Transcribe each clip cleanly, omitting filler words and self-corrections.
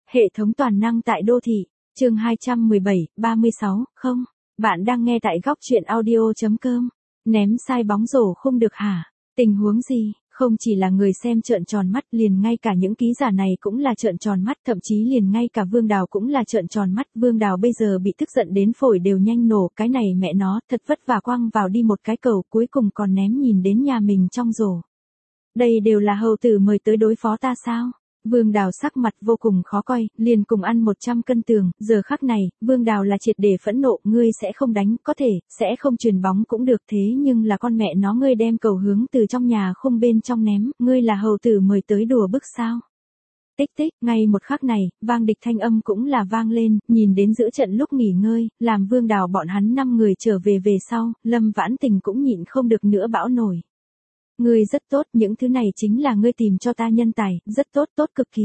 Hệ thống toàn năng tại đô thị, chương 217, 36, không. Bạn đang nghe tại góc truyện audio.com. Ném sai bóng rổ không được hả? Tình huống gì? Không chỉ là người xem trợn tròn mắt, liền ngay cả những ký giả này cũng là trợn tròn mắt, thậm chí liền ngay cả Vương Đào cũng là trợn tròn mắt. Vương Đào bây giờ bị tức giận đến phổi đều nhanh nổ, cái này mẹ nó, thật vất vả quăng vào đi một cái cầu, cuối cùng còn ném nhìn đến nhà mình trong rổ. Đây đều là hầu tử mời tới đối phó ta sao? Vương Đào sắc mặt vô cùng khó coi, liền cùng ăn 100 cân tường, giờ khắc này, Vương Đào là triệt để phẫn nộ, ngươi sẽ không đánh, có thể, sẽ không chuyền bóng cũng được, thế nhưng là con mẹ nó ngươi đem cầu hướng từ trong nhà khung bên trong ném, ngươi là hầu tử mời tới đùa bức sao? Tích tích, ngay một khắc này, vang địch thanh âm cũng là vang lên, nhìn đến giữa trận lúc nghỉ ngơi, làm Vương Đào bọn hắn 5 người trở về sau, Lâm Vãn Tình cũng nhịn không được nữa bão nổi. Ngươi rất tốt, những thứ này chính là ngươi tìm cho ta nhân tài, rất tốt, tốt cực kỳ.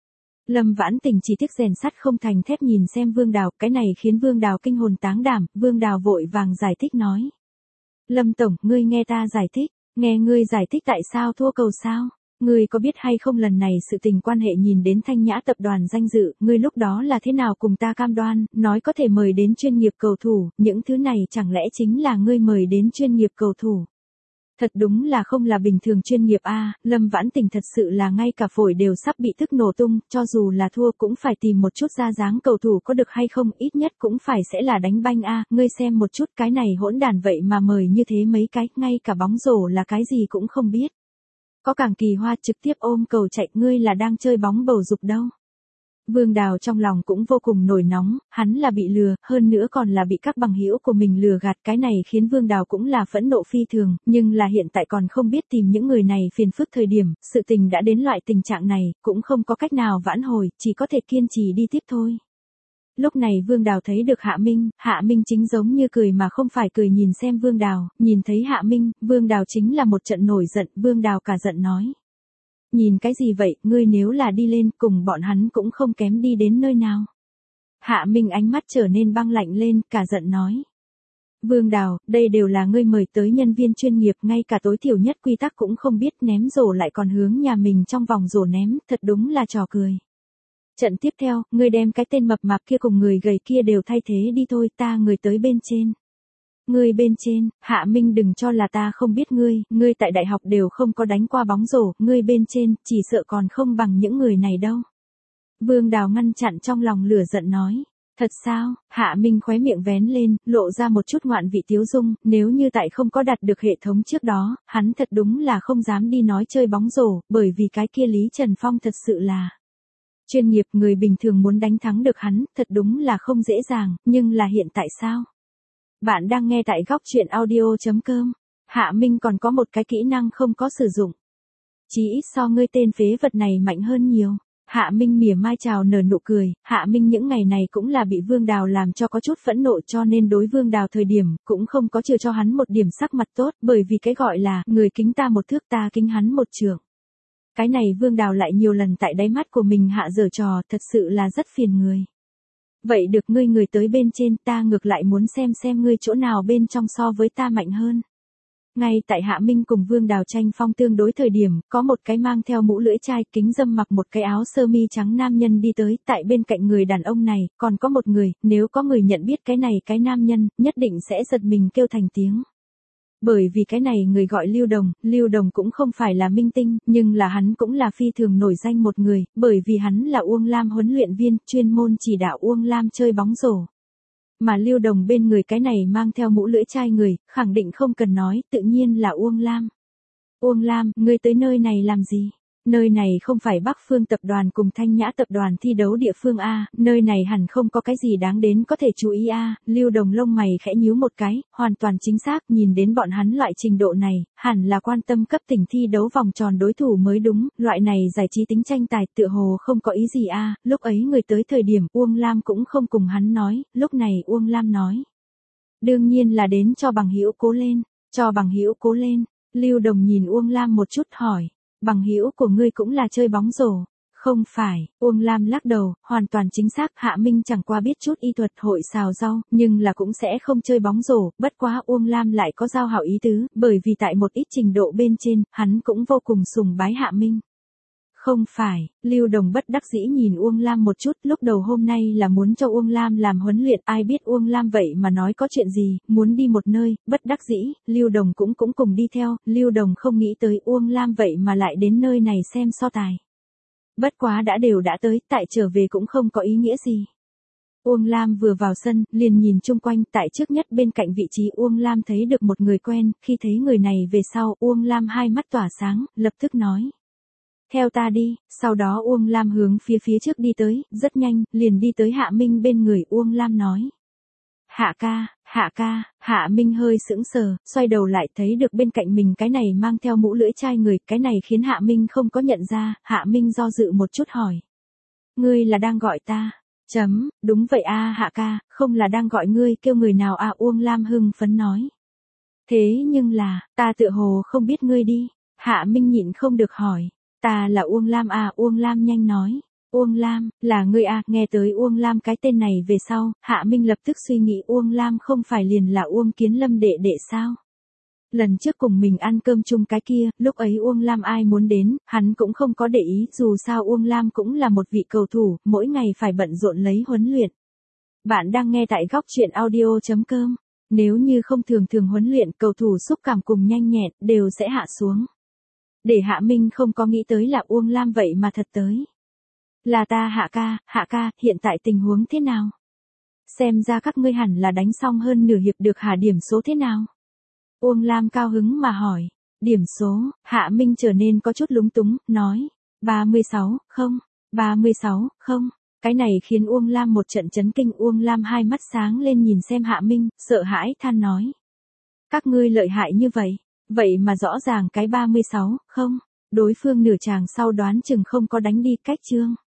Lâm Vãn Tình chỉ tiếc rèn sắt không thành thép nhìn xem Vương Đào, cái này khiến Vương Đào kinh hồn táng đảm, Vương Đào vội vàng giải thích nói. Lâm Tổng, ngươi nghe ta giải thích, nghe ngươi giải thích tại sao thua cầu sao? Ngươi có biết hay không lần này sự tình quan hệ nhìn đến Thanh Nhã tập đoàn danh dự, ngươi lúc đó là thế nào cùng ta cam đoan, nói có thể mời đến chuyên nghiệp cầu thủ, những thứ này chẳng lẽ chính là ngươi mời đến chuyên nghiệp cầu thủ? Thật đúng là không là bình thường chuyên nghiệp a. Lâm Vãn Tình thật sự là ngay cả phổi đều sắp bị tức nổ tung, cho dù là thua cũng phải tìm một chút ra dáng cầu thủ có được hay không, ít nhất cũng phải sẽ là đánh banh a. Ngươi xem một chút cái này hỗn đàn vậy mà mời như thế mấy cái, ngay cả bóng rổ là cái gì cũng không biết. Có càng kỳ hoa trực tiếp ôm cầu chạy, ngươi là đang chơi bóng bầu dục đâu. Vương Đào trong lòng cũng vô cùng nổi nóng, hắn là bị lừa, hơn nữa còn là bị các bằng hữu của mình lừa gạt, cái này khiến Vương Đào cũng là phẫn nộ phi thường, nhưng là hiện tại còn không biết tìm những người này phiền phức thời điểm, sự tình đã đến loại tình trạng này, cũng không có cách nào vãn hồi, chỉ có thể kiên trì đi tiếp thôi. Lúc này Vương Đào thấy được Hạ Minh chính giống như cười mà không phải cười nhìn xem Vương Đào, nhìn thấy Hạ Minh, Vương Đào chính là một trận nổi giận, Vương Đào cả giận nói. Nhìn cái gì vậy, ngươi nếu là đi lên cùng bọn hắn cũng không kém đi đến nơi nào. Hạ Minh ánh mắt trở nên băng lạnh lên, cả giận nói. Vương Đào, đây đều là ngươi mời tới nhân viên chuyên nghiệp, ngay cả tối thiểu nhất quy tắc cũng không biết, ném rổ lại còn hướng nhà mình trong vòng rổ ném, thật đúng là trò cười. Trận tiếp theo, ngươi đem cái tên mập mạp kia cùng người gầy kia đều thay thế đi thôi, ta người tới bên trên. Ngươi bên trên, Hạ Minh đừng cho là ta không biết ngươi tại đại học đều không có đánh qua bóng rổ, ngươi bên trên, chỉ sợ còn không bằng những người này đâu. Vương Đào ngăn chặn trong lòng lửa giận nói. Thật sao? Hạ Minh khóe miệng vén lên, lộ ra một chút ngoạn vị tiếu dung, nếu như tại không có đặt được hệ thống trước đó, hắn thật đúng là không dám đi nói chơi bóng rổ, bởi vì cái kia Lý Trần Phong thật sự là chuyên nghiệp, người bình thường muốn đánh thắng được hắn, thật đúng là không dễ dàng, nhưng là hiện tại sao? Bạn đang nghe tại góc truyện audio.com. Hạ Minh còn có một cái kỹ năng không có sử dụng. Chí ít so ngươi tên phế vật này mạnh hơn nhiều. Hạ Minh mỉa mai chào nở nụ cười, Hạ Minh những ngày này cũng là bị Vương Đào làm cho có chút phẫn nộ, cho nên đối Vương Đào thời điểm cũng không có chừa cho hắn một điểm sắc mặt tốt, bởi vì cái gọi là người kính ta một thước ta kính hắn một trượng. Cái này Vương Đào lại nhiều lần tại đáy mắt của mình hạ giở trò, thật sự là rất phiền người. Vậy được, ngươi người tới bên trên, ta ngược lại muốn xem ngươi chỗ nào bên trong so với ta mạnh hơn. Ngay tại Hạ Minh cùng Vương Đào tranh phong tương đối thời điểm, có một cái mang theo mũ lưỡi chai, kính râm, mặc một cái áo sơ mi trắng nam nhân đi tới, tại bên cạnh người đàn ông này, còn có một người, nếu có người nhận biết cái này cái nam nhân, nhất định sẽ giật mình kêu thành tiếng. Bởi vì cái này người gọi Lưu Đồng cũng không phải là minh tinh, nhưng là hắn cũng là phi thường nổi danh một người, bởi vì hắn là Uông Lam huấn luyện viên, chuyên môn chỉ đạo Uông Lam chơi bóng rổ. Mà Lưu Đồng bên người cái này mang theo mũ lưỡi chai người, khẳng định không cần nói, tự nhiên là Uông Lam. Uông Lam, ngươi tới nơi này làm gì? Nơi này không phải Bắc Phương tập đoàn cùng Thanh Nhã tập đoàn thi đấu địa phương a, nơi này hẳn không có cái gì đáng đến có thể chú ý a. Lưu Đồng lông mày khẽ nhíu một cái, hoàn toàn chính xác, nhìn đến bọn hắn loại trình độ này, hẳn là quan tâm cấp tỉnh thi đấu vòng tròn đối thủ mới đúng, loại này giải trí tính tranh tài tựa hồ không có ý gì a. Lúc ấy người tới thời điểm Uông Lam cũng không cùng hắn nói, lúc này Uông Lam nói. Đương nhiên là đến cho bằng hữu cố lên, cho bằng hữu cố lên. Lưu Đồng nhìn Uông Lam một chút hỏi. Bằng hữu của ngươi cũng là chơi bóng rổ. Không phải, Uông Lam lắc đầu, hoàn toàn chính xác, Hạ Minh chẳng qua biết chút y thuật hội xào rau, nhưng là cũng sẽ không chơi bóng rổ, bất quá Uông Lam lại có giao hảo ý tứ, bởi vì tại một ít trình độ bên trên, hắn cũng vô cùng sùng bái Hạ Minh. Không phải, Lưu Đồng bất đắc dĩ nhìn Uông Lam một chút, lúc đầu hôm nay là muốn cho Uông Lam làm huấn luyện, ai biết Uông Lam vậy mà nói có chuyện gì, muốn đi một nơi, bất đắc dĩ, Lưu Đồng cũng cùng đi theo, Lưu Đồng không nghĩ tới Uông Lam vậy mà lại đến nơi này xem so tài. Bất quá đã tới, tại trở về cũng không có ý nghĩa gì. Uông Lam vừa vào sân, liền nhìn chung quanh, tại trước nhất bên cạnh vị trí Uông Lam thấy được một người quen, khi thấy người này về sau, Uông Lam hai mắt tỏa sáng, lập tức nói. Theo ta đi, sau đó Uông Lam hướng phía trước đi tới, rất nhanh, liền đi tới Hạ Minh bên người Uông Lam nói. Hạ ca, Hạ Minh hơi sững sờ, xoay đầu lại thấy được bên cạnh mình cái này mang theo mũ lưỡi chai người, cái này khiến Hạ Minh không có nhận ra, Hạ Minh do dự một chút hỏi. Ngươi là đang gọi ta? Đúng vậy a Hạ ca, không là đang gọi ngươi, kêu người nào à Uông Lam hưng phấn nói. Thế nhưng là, ta tựa hồ không biết ngươi đi, Hạ Minh nhịn không được hỏi. Ta là Uông Lam à Uông Lam nhanh nói. Uông Lam, là ngươi à, nghe tới Uông Lam cái tên này về sau, Hạ Minh lập tức suy nghĩ Uông Lam không phải liền là Uông Kiến Lâm đệ đệ sao? Lần trước cùng mình ăn cơm chung cái kia, lúc ấy Uông Lam ai muốn đến, hắn cũng không có để ý, dù sao Uông Lam cũng là một vị cầu thủ, mỗi ngày phải bận rộn lấy huấn luyện. Bạn đang nghe tại góc truyện audio.com. Nếu như không thường huấn luyện, cầu thủ xúc cảm cùng nhanh nhẹn, đều sẽ hạ xuống. Để Hạ Minh không có nghĩ tới là Uông Lam vậy mà thật tới. Là ta Hạ ca, hiện tại tình huống thế nào? Xem ra các ngươi hẳn là đánh xong hơn nửa hiệp được hả, điểm số thế nào? Uông Lam cao hứng mà hỏi. Điểm số, Hạ Minh trở nên có chút lúng túng, nói. 36, không. Cái này khiến Uông Lam một trận chấn kinh, Uông Lam hai mắt sáng lên nhìn xem Hạ Minh, sợ hãi than nói. Các ngươi lợi hại như vậy. Vậy mà rõ ràng cái 36, không, đối phương nửa chàng sau đoán chừng không có đánh đi cách chương.